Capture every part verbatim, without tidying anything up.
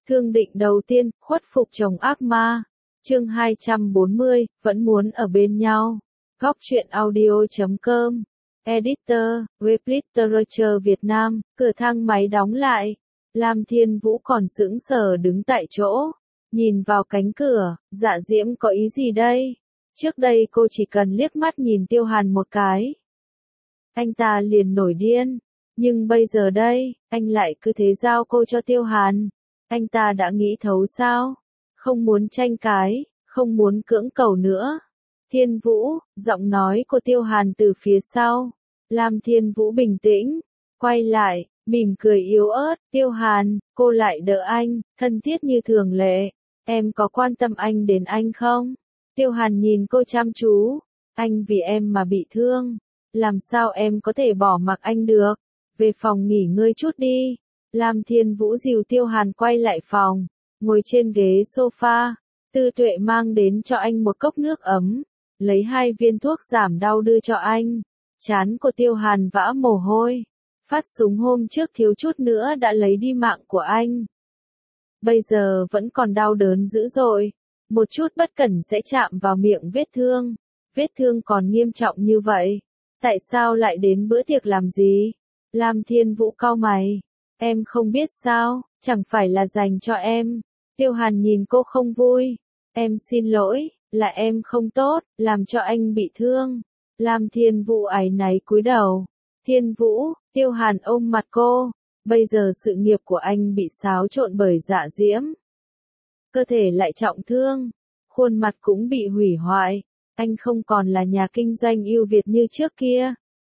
Thương định đầu tiên, khuất phục chồng ác ma. Chương hai trăm bốn mươi, vẫn muốn ở bên nhau. Góc truyện audio chấm com. Editor, web literature Việt Nam, cửa thang máy đóng lại. Lam Thiên Vũ còn sững sờ đứng tại chỗ, nhìn vào cánh cửa, Dạ Diễm có ý gì đây? Trước đây cô chỉ cần liếc mắt nhìn Tiêu Hàn một cái, anh ta liền nổi điên, nhưng bây giờ đây, anh lại cứ thế giao cô cho Tiêu Hàn. Anh ta đã nghĩ thấu sao? Không muốn tranh cái, không muốn cưỡng cầu nữa. Thiên Vũ, giọng nói của Tiêu Hàn từ phía sau. Lam Thiên Vũ bình tĩnh, quay lại, mỉm cười yếu ớt. Tiêu Hàn, cô lại đỡ anh, thân thiết như thường lệ. Em có quan tâm anh đến anh không? Tiêu Hàn nhìn cô chăm chú. Anh vì em mà bị thương. Làm sao em có thể bỏ mặc anh được? Về phòng nghỉ ngơi chút đi. Lam Thiên Vũ dìu Tiêu Hàn quay lại phòng, ngồi trên ghế sofa. Tư Tuệ mang đến cho anh một cốc nước ấm, lấy hai viên thuốc giảm đau đưa cho anh. Trán của Tiêu Hàn vã mồ hôi. Phát súng hôm trước thiếu chút nữa đã lấy đi mạng của anh. Bây giờ vẫn còn đau đớn dữ dội. Một chút bất cẩn sẽ chạm vào miệng vết thương. Vết thương còn nghiêm trọng như vậy. Tại sao lại đến bữa tiệc làm gì? Lam Thiên Vũ cau mày. Em không biết sao, chẳng phải là dành cho em. Tiêu Hàn nhìn cô không vui. Em xin lỗi, là em không tốt, làm cho anh bị thương. Lam Thiên Vũ áy náy cúi đầu. Thiên Vũ, Tiêu Hàn ôm mặt cô. Bây giờ sự nghiệp của anh bị xáo trộn bởi Dạ Diễm. Cơ thể lại trọng thương, khuôn mặt cũng bị hủy hoại. Anh không còn là nhà kinh doanh ưu việt như trước kia.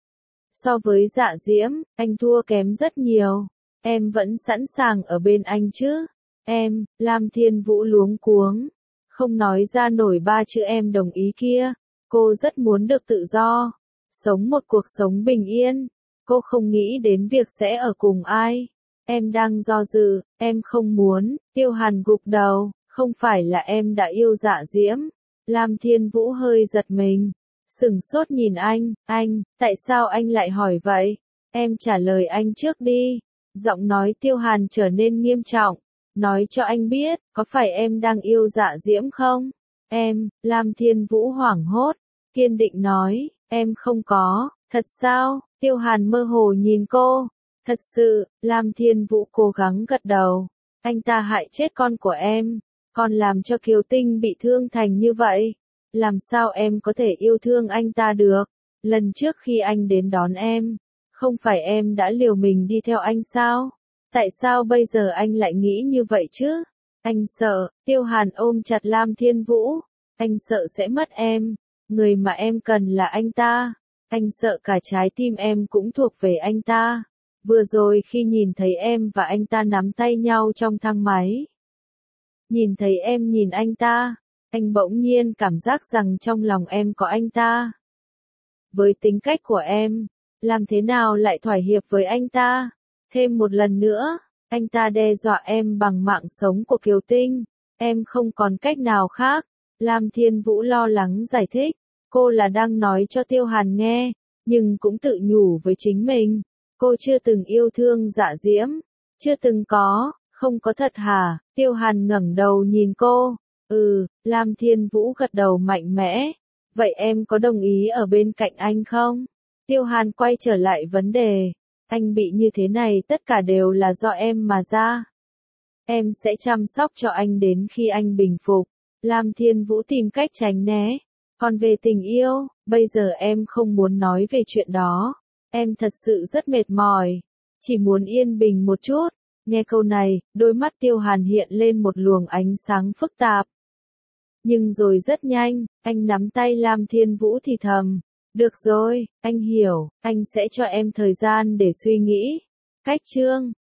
So với Dạ Diễm, anh thua kém rất nhiều. Em vẫn sẵn sàng ở bên anh chứ? Em, Lam Thiên Vũ luống cuống, không nói ra nổi ba chữ em đồng ý kia. Cô rất muốn được tự do, sống một cuộc sống bình yên. Cô không nghĩ đến việc sẽ ở cùng ai. Em đang do dự, em không muốn. Tiêu Hàn gục đầu, không phải là em đã yêu Dạ Diễm. Lam Thiên Vũ hơi giật mình, sửng sốt nhìn anh. Anh, tại sao anh lại hỏi vậy? Em trả lời anh trước đi. Giọng nói Tiêu Hàn trở nên nghiêm trọng. Nói cho anh biết, có phải em đang yêu Dạ Diễm không? Em, Lam Thiên Vũ hoảng hốt, kiên định nói, em không có. Thật sao? Tiêu Hàn mơ hồ nhìn cô. Thật sự. Lam Thiên Vũ cố gắng gật đầu. Anh ta hại chết con của em, còn làm cho Kiều Tinh bị thương thành như vậy. Làm sao em có thể yêu thương anh ta được? Lần trước khi anh đến đón em, không phải em đã liều mình đi theo anh sao? Tại sao bây giờ anh lại nghĩ như vậy chứ? Anh sợ. Tiêu Hàn ôm chặt Lam Thiên Vũ. Anh sợ sẽ mất em. Người mà em cần là anh ta. Anh sợ cả trái tim em cũng thuộc về anh ta. Vừa rồi khi nhìn thấy em và anh ta nắm tay nhau trong thang máy, nhìn thấy em nhìn anh ta, anh bỗng nhiên cảm giác rằng trong lòng em có anh ta. Với tính cách của em, làm thế nào lại thỏa hiệp với anh ta? Thêm một lần nữa, anh ta đe dọa em bằng mạng sống của Kiều Tinh. Em không còn cách nào khác. Lam Thiên Vũ lo lắng giải thích. Cô là đang nói cho Tiêu Hàn nghe, nhưng cũng tự nhủ với chính mình. Cô chưa từng yêu thương Dạ Diễm. Chưa từng có. Không có thật hả? Tiêu Hàn ngẩng đầu nhìn cô. Ừ, Lam Thiên Vũ gật đầu mạnh mẽ. Vậy em có đồng ý ở bên cạnh anh không? Tiêu Hàn quay trở lại vấn đề. Anh bị như thế này tất cả đều là do em mà ra. Em sẽ chăm sóc cho anh đến khi anh bình phục. Lam Thiên Vũ tìm cách tránh né. Còn về tình yêu, bây giờ em không muốn nói về chuyện đó. Em thật sự rất mệt mỏi. Chỉ muốn yên bình một chút. Nghe câu này, đôi mắt Tiêu Hàn hiện lên một luồng ánh sáng phức tạp. Nhưng rồi rất nhanh, anh nắm tay Lam Thiên Vũ thì thầm. Được rồi, anh hiểu, anh sẽ cho em thời gian để suy nghĩ. Cách chương